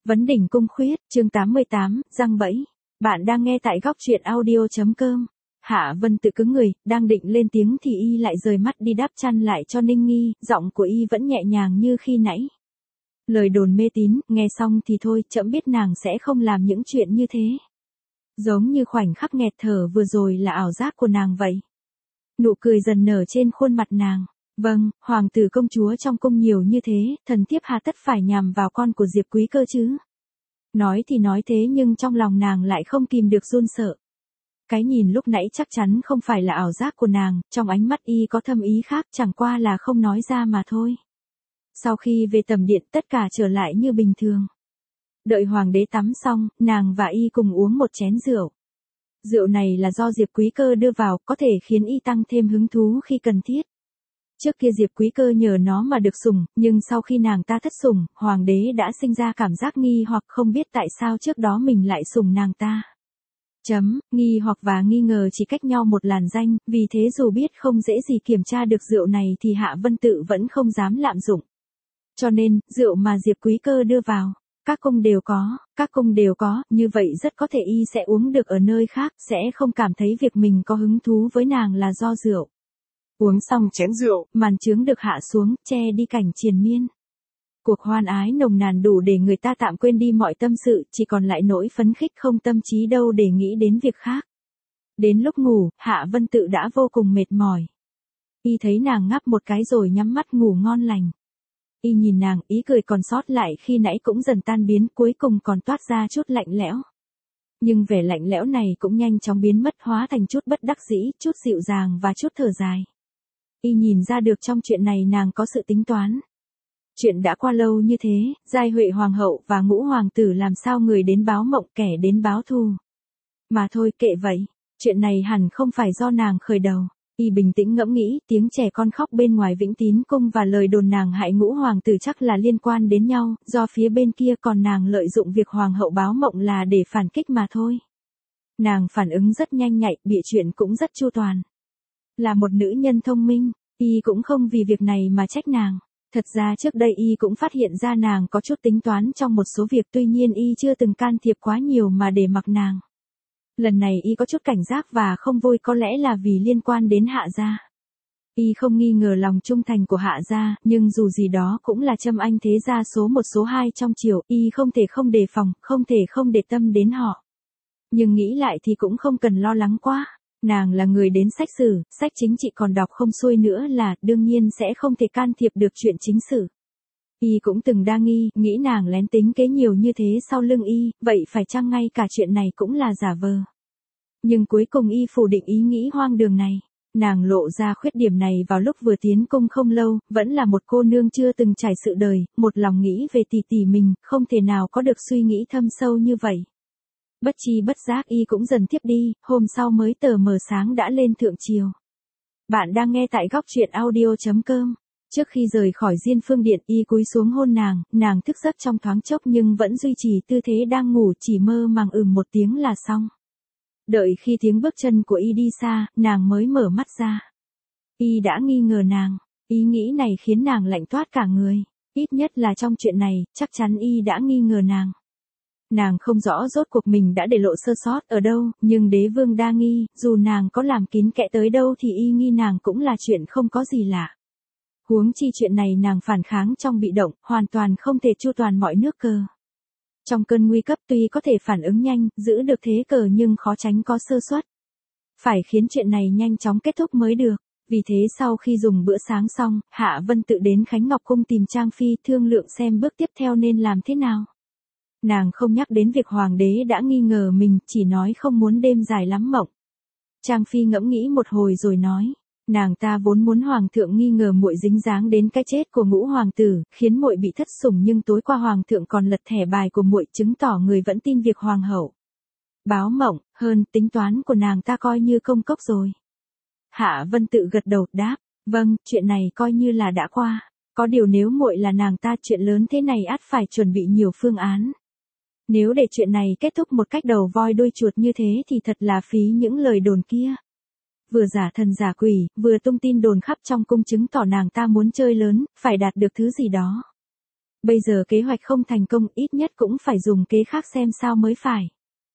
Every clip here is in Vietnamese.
Vấn đỉnh cung khuyết, chương 88, răng bẫy. Bạn đang nghe tại góc truyện audio.com. Hạ Vân tự cứng người, đang định lên tiếng thì y lại rời mắt đi đắp chăn lại cho Ninh Nghi, giọng của y vẫn nhẹ nhàng như khi nãy. Lời đồn mê tín, nghe xong thì thôi, trẫm biết nàng sẽ không làm những chuyện như thế. Giống như khoảnh khắc nghẹt thở vừa rồi là ảo giác của nàng vậy. Nụ cười dần nở trên khuôn mặt nàng. Vâng, hoàng tử công chúa trong cung nhiều như thế, thần thiếp hà tất phải nhằm vào con của Diệp Quý cơ chứ. Nói thì nói thế nhưng trong lòng nàng lại không kìm được run sợ. Cái nhìn lúc nãy chắc chắn không phải là ảo giác của nàng, trong ánh mắt y có thâm ý khác, chẳng qua là không nói ra mà thôi. Sau khi về tầm điện tất cả trở lại như bình thường. Đợi hoàng đế tắm xong, nàng và y cùng uống một chén rượu. Rượu này là do Diệp Quý cơ đưa vào, có thể khiến y tăng thêm hứng thú khi cần thiết. Trước kia Diệp Quý cơ nhờ nó mà được sủng, nhưng sau khi nàng ta thất sủng, hoàng đế đã sinh ra cảm giác nghi hoặc không biết tại sao trước đó mình lại sủng nàng ta. Nghi hoặc và nghi ngờ chỉ cách nhau một làn ranh, vì thế dù biết không dễ gì kiểm tra được rượu này thì Hạ Vân Tự vẫn không dám lạm dụng. Cho nên, rượu mà Diệp Quý cơ đưa vào, các cung đều có, như vậy rất có thể y sẽ uống được ở nơi khác, sẽ không cảm thấy việc mình có hứng thú với nàng là do rượu. Uống xong chén rượu, màn chướng được hạ xuống, che đi cảnh triền miên. Cuộc hoan ái nồng nàn đủ để người ta tạm quên đi mọi tâm sự, chỉ còn lại nỗi phấn khích không tâm trí đâu để nghĩ đến việc khác. Đến lúc ngủ, Hạ Vân Tự đã vô cùng mệt mỏi. Y thấy nàng ngáp một cái rồi nhắm mắt ngủ ngon lành. Y nhìn nàng, ý cười còn sót lại khi nãy cũng dần tan biến, cuối cùng còn toát ra chút lạnh lẽo. Nhưng vẻ lạnh lẽo này cũng nhanh chóng biến mất, hóa thành chút bất đắc dĩ, chút dịu dàng và chút thở dài. Y nhìn ra được trong chuyện này nàng có sự tính toán. Chuyện đã qua lâu như thế, Giai Huệ hoàng hậu và Ngũ hoàng tử làm sao người đến báo mộng kẻ đến báo thù. Mà thôi kệ vậy, chuyện này hẳn không phải do nàng khởi đầu. Y bình tĩnh ngẫm nghĩ, tiếng trẻ con khóc bên ngoài Vĩnh Tín cung và lời đồn nàng hại Ngũ hoàng tử chắc là liên quan đến nhau, do phía bên kia còn nàng lợi dụng việc hoàng hậu báo mộng là để phản kích mà thôi. Nàng phản ứng rất nhanh nhạy, bịa chuyện cũng rất chu toàn. Là một nữ nhân thông minh, y cũng không vì việc này mà trách nàng. Thật ra trước đây y cũng phát hiện ra nàng có chút tính toán trong một số việc, tuy nhiên y chưa từng can thiệp quá nhiều mà để mặc nàng. Lần này y có chút cảnh giác và không vui, có lẽ là vì liên quan đến Hạ gia. Y không nghi ngờ lòng trung thành của Hạ gia, nhưng dù gì đó cũng là Trâm Anh thế gia số 1 số 2 trong triều, y không thể không đề phòng, không thể không để tâm đến họ. Nhưng nghĩ lại thì cũng không cần lo lắng quá. Nàng là người đến sách sử, sách chính trị còn đọc không xuôi nữa là, đương nhiên sẽ không thể can thiệp được chuyện chính sử. Y cũng từng đa nghi, nghĩ nàng lén tính kế nhiều như thế sau lưng y, vậy phải chăng ngay cả chuyện này cũng là giả vờ. Nhưng cuối cùng y phủ định ý nghĩ hoang đường này. Nàng lộ ra khuyết điểm này vào lúc vừa tiến cung không lâu, vẫn là một cô nương chưa từng trải sự đời, một lòng nghĩ về tỷ tỷ mình, không thể nào có được suy nghĩ thâm sâu như vậy. Bất chi bất giác y cũng dần thiếp đi, hôm sau mới tờ mờ sáng đã lên thượng triều. Bạn đang nghe tại góc truyện audio.com. Trước khi rời khỏi Diên Phương Điện y cúi xuống hôn nàng thức giấc trong thoáng chốc nhưng vẫn duy trì tư thế đang ngủ, chỉ mơ màng một tiếng là xong. Đợi khi tiếng bước chân của y đi xa, nàng mới mở mắt ra. Y đã nghi ngờ nàng, ý nghĩ này khiến nàng lạnh toát cả người, ít nhất là trong chuyện này, chắc chắn y đã nghi ngờ nàng. Nàng không rõ rốt cuộc mình đã để lộ sơ sót ở đâu, nhưng đế vương đa nghi, dù nàng có làm kín kẽ tới đâu thì y nghi nàng cũng là chuyện không có gì lạ. Huống chi chuyện này nàng phản kháng trong bị động, hoàn toàn không thể chu toàn mọi nước cờ. Trong cơn nguy cấp tuy có thể phản ứng nhanh, giữ được thế cờ nhưng khó tránh có sơ suất. Phải khiến chuyện này nhanh chóng kết thúc mới được. Vì thế sau khi dùng bữa sáng xong, Hạ Vân Tự đến Khánh Ngọc Cung tìm Trang Phi thương lượng xem bước tiếp theo nên làm thế nào. Nàng không nhắc đến việc hoàng đế đã nghi ngờ mình, chỉ nói không muốn đêm dài lắm mộng. Trang Phi ngẫm nghĩ một hồi rồi nói, nàng ta vốn muốn hoàng thượng nghi ngờ muội dính dáng đến cái chết của Ngũ hoàng tử, khiến muội bị thất sủng, nhưng tối qua hoàng thượng còn lật thẻ bài của muội, chứng tỏ người vẫn tin việc hoàng hậu báo mộng, hơn tính toán của nàng ta coi như công cốc rồi. Hạ Vân Tự gật đầu đáp, vâng, chuyện này coi như là đã qua. Có điều nếu muội là nàng ta, chuyện lớn thế này ắt phải chuẩn bị nhiều phương án. Nếu để chuyện này kết thúc một cách đầu voi đuôi chuột như thế thì thật là phí những lời đồn kia. Vừa giả thần giả quỷ, vừa tung tin đồn khắp trong cung, chứng tỏ nàng ta muốn chơi lớn, phải đạt được thứ gì đó. Bây giờ kế hoạch không thành công, ít nhất cũng phải dùng kế khác xem sao mới phải.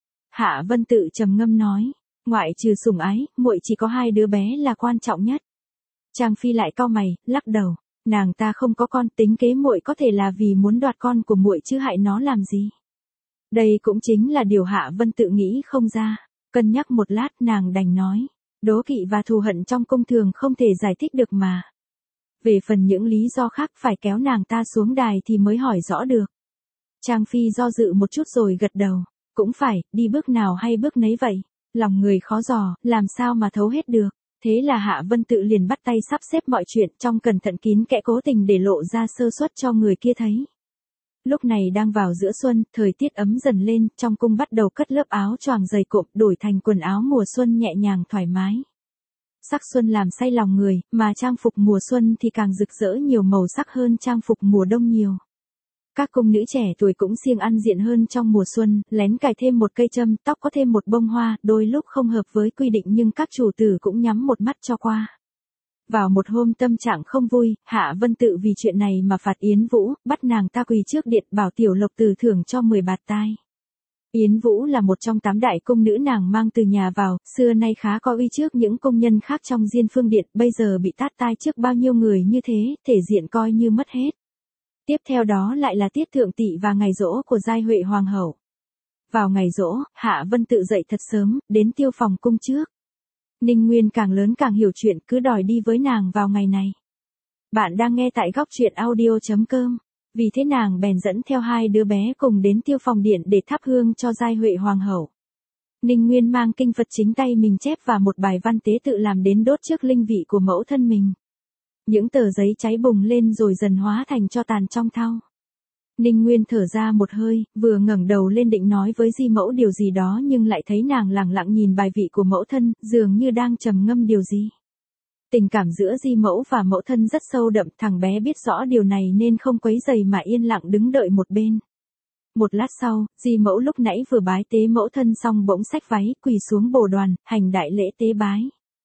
Hạ Vân Tự trầm ngâm nói, ngoại trừ sủng ái, muội chỉ có 2 đứa bé là quan trọng nhất. Trang Phi lại cau mày, lắc đầu, nàng ta không có con, tính kế muội có thể là vì muốn đoạt con của muội chứ hại nó làm gì. Đây cũng chính là điều Hạ Vân Tự nghĩ không ra, cân nhắc một lát nàng đành nói, đố kỵ và thù hận trong cung thường không thể giải thích được mà. Về phần những lý do khác phải kéo nàng ta xuống đài thì mới hỏi rõ được. Trang Phi do dự một chút rồi gật đầu, cũng phải, đi bước nào hay bước nấy vậy, lòng người khó dò, làm sao mà thấu hết được. Thế là Hạ Vân Tự liền bắt tay sắp xếp mọi chuyện trong cẩn thận kín kẽ, cố tình để lộ ra sơ suất cho người kia thấy. Lúc này đang vào giữa xuân, thời tiết ấm dần lên, trong cung bắt đầu cất lớp áo choàng dày cộm đổi thành quần áo mùa xuân nhẹ nhàng thoải mái. Sắc xuân làm say lòng người, mà trang phục mùa xuân thì càng rực rỡ nhiều màu sắc hơn trang phục mùa đông nhiều. Các cung nữ trẻ tuổi cũng siêng ăn diện hơn trong mùa xuân, lén cài thêm một cây châm, tóc có thêm một bông hoa, đôi lúc không hợp với quy định nhưng các chủ tử cũng nhắm một mắt cho qua. Vào một hôm tâm trạng không vui, Hạ Vân Tự vì chuyện này mà phạt Yến Vũ, bắt nàng ta quỳ trước điện bảo Tiểu Lộc Tử thưởng cho 10 bạt tai. Yến Vũ là một trong 8 đại cung nữ nàng mang từ nhà vào, xưa nay khá có uy trước những công nhân khác trong Diên Phương Điện, bây giờ bị tát tai trước bao nhiêu người như thế, thể diện coi như mất hết. Tiếp theo đó lại là tiết thượng tỵ và ngày giỗ của Giai Huệ Hoàng hậu. Vào ngày giỗ, Hạ Vân Tự dậy thật sớm, đến Tiêu Phòng cung trước. Ninh Nguyên càng lớn càng hiểu chuyện, cứ đòi đi với nàng vào ngày này. Bạn đang nghe tại góc truyện audio.com. Vì thế nàng bèn dẫn theo 2 đứa bé cùng đến Tiêu Phòng điện để thắp hương cho Giai Huệ Hoàng hậu. Ninh Nguyên mang kinh Phật chính tay mình chép và một bài văn tế tự làm đến đốt trước linh vị của mẫu thân mình. Những tờ giấy cháy bùng lên rồi dần hóa thành tro tàn trong thau. Ninh Nguyên thở ra một hơi, vừa ngẩng đầu lên định nói với Di Mẫu điều gì đó nhưng lại thấy nàng lẳng lặng nhìn bài vị của mẫu thân, dường như đang trầm ngâm điều gì. Tình cảm giữa Di Mẫu và mẫu thân rất sâu đậm, thằng bé biết rõ điều này nên không quấy rầy mà yên lặng đứng đợi một bên. Một lát sau, Di Mẫu lúc nãy vừa bái tế mẫu thân xong bỗng xách váy, quỳ xuống bồ đoàn, hành đại lễ tế bái.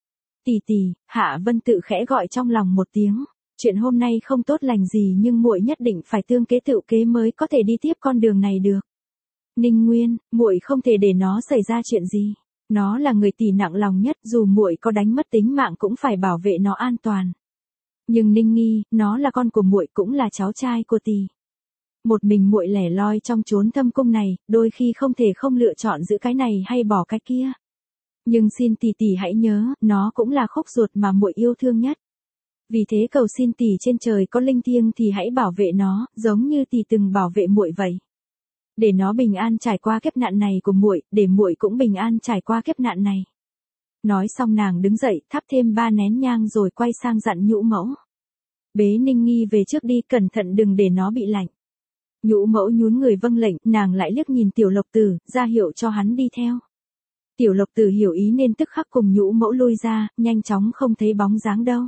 Tì tì, Hạ Vân Tự khẽ gọi trong lòng một tiếng. Chuyện hôm nay không tốt lành gì nhưng muội nhất định phải tương kế tự kế mới có thể đi tiếp con đường này được. Ninh Nguyên, muội không thể để nó xảy ra chuyện gì. Nó là người tỷ nặng lòng nhất, dù muội có đánh mất tính mạng cũng phải bảo vệ nó an toàn. Nhưng Ninh Nghi, nó là con của muội cũng là cháu trai của tỷ. Một mình muội lẻ loi trong chốn thâm cung này, đôi khi không thể không lựa chọn giữa cái này hay bỏ cái kia. Nhưng xin tỷ tỷ hãy nhớ, nó cũng là khúc ruột mà muội yêu thương nhất. Vì thế cầu xin tỷ trên trời có linh thiêng thì hãy bảo vệ nó, giống như tỷ từng bảo vệ muội vậy. Để nó bình an trải qua kiếp nạn này của muội, để muội cũng bình an trải qua kiếp nạn này. Nói xong nàng đứng dậy, thắp thêm 3 nén nhang rồi quay sang dặn Nhũ Mẫu. Bế Ninh Nghi về trước đi, cẩn thận đừng để nó bị lạnh. Nhũ Mẫu nhún người vâng lệnh, nàng lại liếc nhìn Tiểu Lộc Tử, ra hiệu cho hắn đi theo. Tiểu Lộc Tử hiểu ý nên tức khắc cùng Nhũ Mẫu lui ra, nhanh chóng không thấy bóng dáng đâu.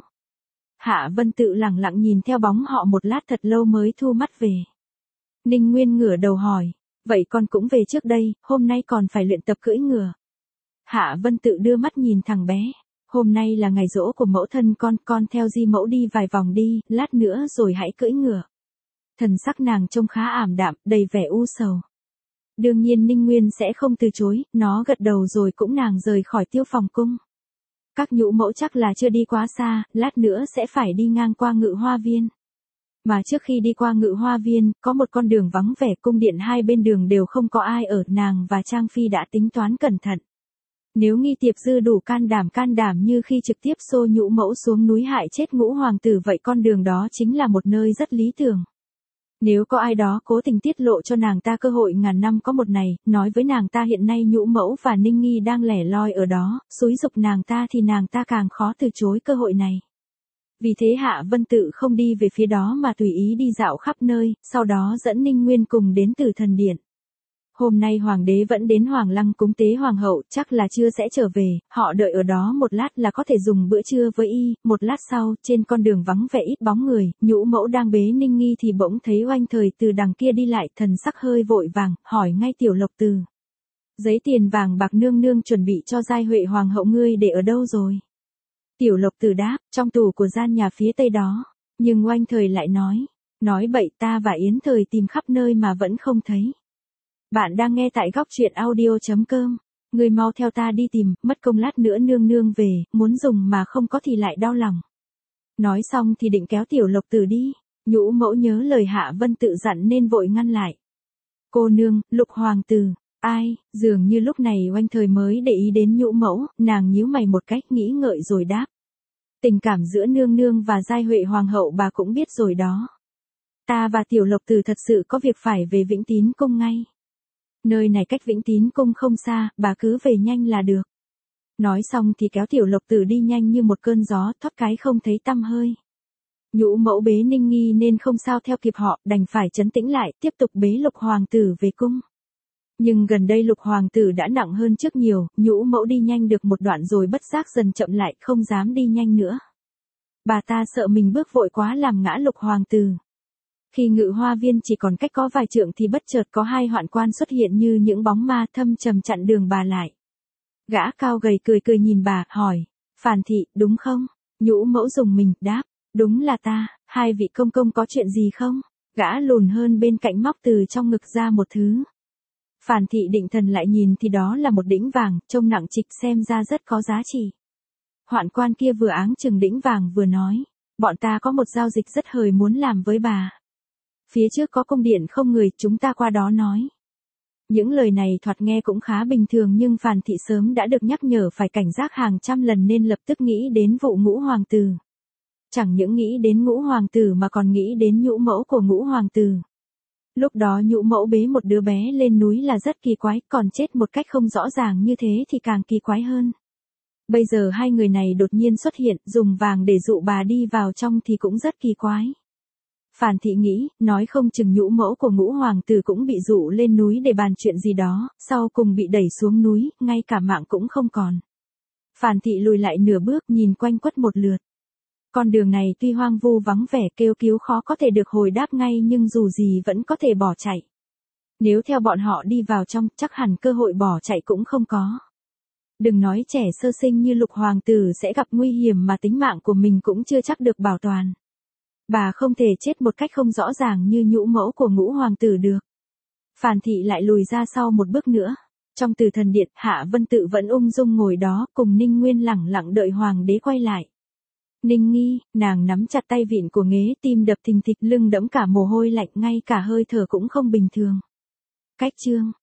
Hạ Vân Tự lẳng lặng nhìn theo bóng họ một lát thật lâu mới thu mắt về. Ninh Nguyên ngửa đầu hỏi, vậy con cũng về trước đây, hôm nay còn phải luyện tập cưỡi ngựa. Hạ Vân Tự đưa mắt nhìn thằng bé, hôm nay là ngày giỗ của mẫu thân con theo Di Mẫu đi vài vòng đi, lát nữa rồi hãy cưỡi ngựa. Thần sắc nàng trông khá ảm đạm, đầy vẻ u sầu. Đương nhiên Ninh Nguyên sẽ không từ chối, nó gật đầu rồi cũng nàng rời khỏi Tiêu Phòng cung. Các Nhũ Mẫu chắc là chưa đi quá xa, lát nữa sẽ phải đi ngang qua Ngự Hoa Viên. Mà trước khi đi qua Ngự Hoa Viên, có một con đường vắng vẻ, cung điện hai bên đường đều không có ai ở, nàng và Trang Phi đã tính toán cẩn thận. Nếu Nghi Tiệp Dư đủ can đảm như khi trực tiếp xô Nhũ Mẫu xuống núi hại chết Ngũ hoàng tử vậy con đường đó chính là một nơi rất lý tưởng. Nếu có ai đó cố tình tiết lộ cho nàng ta cơ hội ngàn năm có một này, nói với nàng ta hiện nay Nhũ Mẫu và Ninh Nghi đang lẻ loi ở đó, xúi giục nàng ta thì nàng ta càng khó từ chối cơ hội này. Vì thế Hạ Vân Tự không đi về phía đó mà tùy ý đi dạo khắp nơi, sau đó dẫn Ninh Nguyên cùng đến Tử Thần Điện. Hôm nay hoàng đế vẫn đến Hoàng Lăng cúng tế hoàng hậu, chắc là trưa sẽ trở về, họ đợi ở đó một lát là có thể dùng bữa trưa với y. Một lát sau, trên con đường vắng vẻ ít bóng người, Nhũ Mẫu đang bế Ninh Nghi thì bỗng thấy Oanh Thời từ đằng kia đi lại, thần sắc hơi vội vàng, hỏi ngay Tiểu Lộc Tử. Giấy tiền vàng bạc nương nương chuẩn bị cho Giai Huệ hoàng hậu ngươi để ở đâu rồi? Tiểu Lộc Tử đáp, trong tủ của gian nhà phía tây đó. Nhưng Oanh Thời lại nói, Nói bậy, ta và Yến Thời tìm khắp nơi mà vẫn không thấy. Bạn đang nghe tại góc truyện audio.com. Người mau theo ta đi tìm, mất công lát nữa nương nương về, muốn dùng mà không có thì lại đau lòng. Nói xong thì định kéo Tiểu Lộc Tử đi. Nhũ mẫu nhớ lời Hạ Vân tự dặn nên vội ngăn lại. Cô nương, Lục hoàng tử. Ai? Dường như lúc này Oanh Thời mới để ý đến nhũ mẫu, nàng nhíu mày một cách nghĩ ngợi rồi đáp. Tình cảm giữa nương nương và Giai Huệ hoàng hậu bà cũng biết rồi đó. Ta và Tiểu Lộc Tử thật sự có việc phải về Vĩnh Tín cung ngay. Nơi này cách Vĩnh Tín cung không xa, bà cứ về nhanh là được. Nói xong thì kéo Tiểu Lộc Tử đi nhanh như một cơn gió, thoát cái không thấy tăm hơi. Nhũ mẫu bế Ninh Nghi nên không sao theo kịp họ, đành phải trấn tĩnh lại, tiếp tục bế Lục hoàng tử về cung. Nhưng gần đây Lục hoàng tử đã nặng hơn trước nhiều, nhũ mẫu đi nhanh được một đoạn rồi bất giác dần chậm lại, không dám đi nhanh nữa. Bà ta sợ mình bước vội quá làm ngã Lục hoàng tử. Khi Ngự Hoa Viên chỉ còn cách có vài trượng thì bất chợt có hai hoạn quan xuất hiện như những bóng ma thâm trầm chặn đường bà lại. Gã cao gầy cười cười nhìn bà, hỏi, Phàn thị, đúng không? Nhũ mẫu rùng mình, đáp, đúng là ta, hai vị công công có chuyện gì không? Gã lùn hơn bên cạnh móc từ trong ngực ra một thứ. Phàn thị định thần lại nhìn thì đó là một đĩnh vàng, trông nặng trịch xem ra rất có giá trị. Hoạn quan kia vừa áng chừng đĩnh vàng vừa nói, bọn ta có một giao dịch rất hời muốn làm với bà. Phía trước có cung điện không người, chúng ta qua đó nói. Những lời này thoạt nghe cũng khá bình thường nhưng Phàn thị sớm đã được nhắc nhở phải cảnh giác hàng trăm lần nên lập tức nghĩ đến vụ Ngũ hoàng tử. Chẳng những nghĩ đến Ngũ hoàng tử mà còn nghĩ đến nhũ mẫu của Ngũ hoàng tử. Lúc đó nhũ mẫu bế một đứa bé lên núi là rất kỳ quái, còn chết một cách không rõ ràng như thế thì càng kỳ quái hơn. Bây giờ hai người này đột nhiên xuất hiện, dùng vàng để dụ bà đi vào trong thì cũng rất kỳ quái. Phàn thị nghĩ, nói không chừng nhũ mẫu của Ngũ hoàng tử cũng bị dụ lên núi để bàn chuyện gì đó, sau cùng bị đẩy xuống núi, ngay cả mạng cũng không còn. Phàn thị lùi lại nửa bước nhìn quanh quất một lượt. Con đường này tuy hoang vu vắng vẻ kêu cứu khó có thể được hồi đáp ngay nhưng dù gì vẫn có thể bỏ chạy. Nếu theo bọn họ đi vào trong chắc hẳn cơ hội bỏ chạy cũng không có. Đừng nói trẻ sơ sinh như Lục hoàng tử sẽ gặp nguy hiểm mà tính mạng của mình cũng chưa chắc được bảo toàn. Bà không thể chết một cách không rõ ràng như nhũ mẫu của Ngũ hoàng tử được. Phàn thị lại lùi ra sau một bước nữa. Trong Từ Thần Điện, Hạ Vân Tự vẫn ung dung ngồi đó cùng Ninh Nguyên lẳng lặng đợi hoàng đế quay lại. Ninh Nghi, nàng nắm chặt tay vịn của ghế, tim đập thình thịch, lưng đẫm cả mồ hôi lạnh, ngay cả hơi thở cũng không bình thường. Cách chương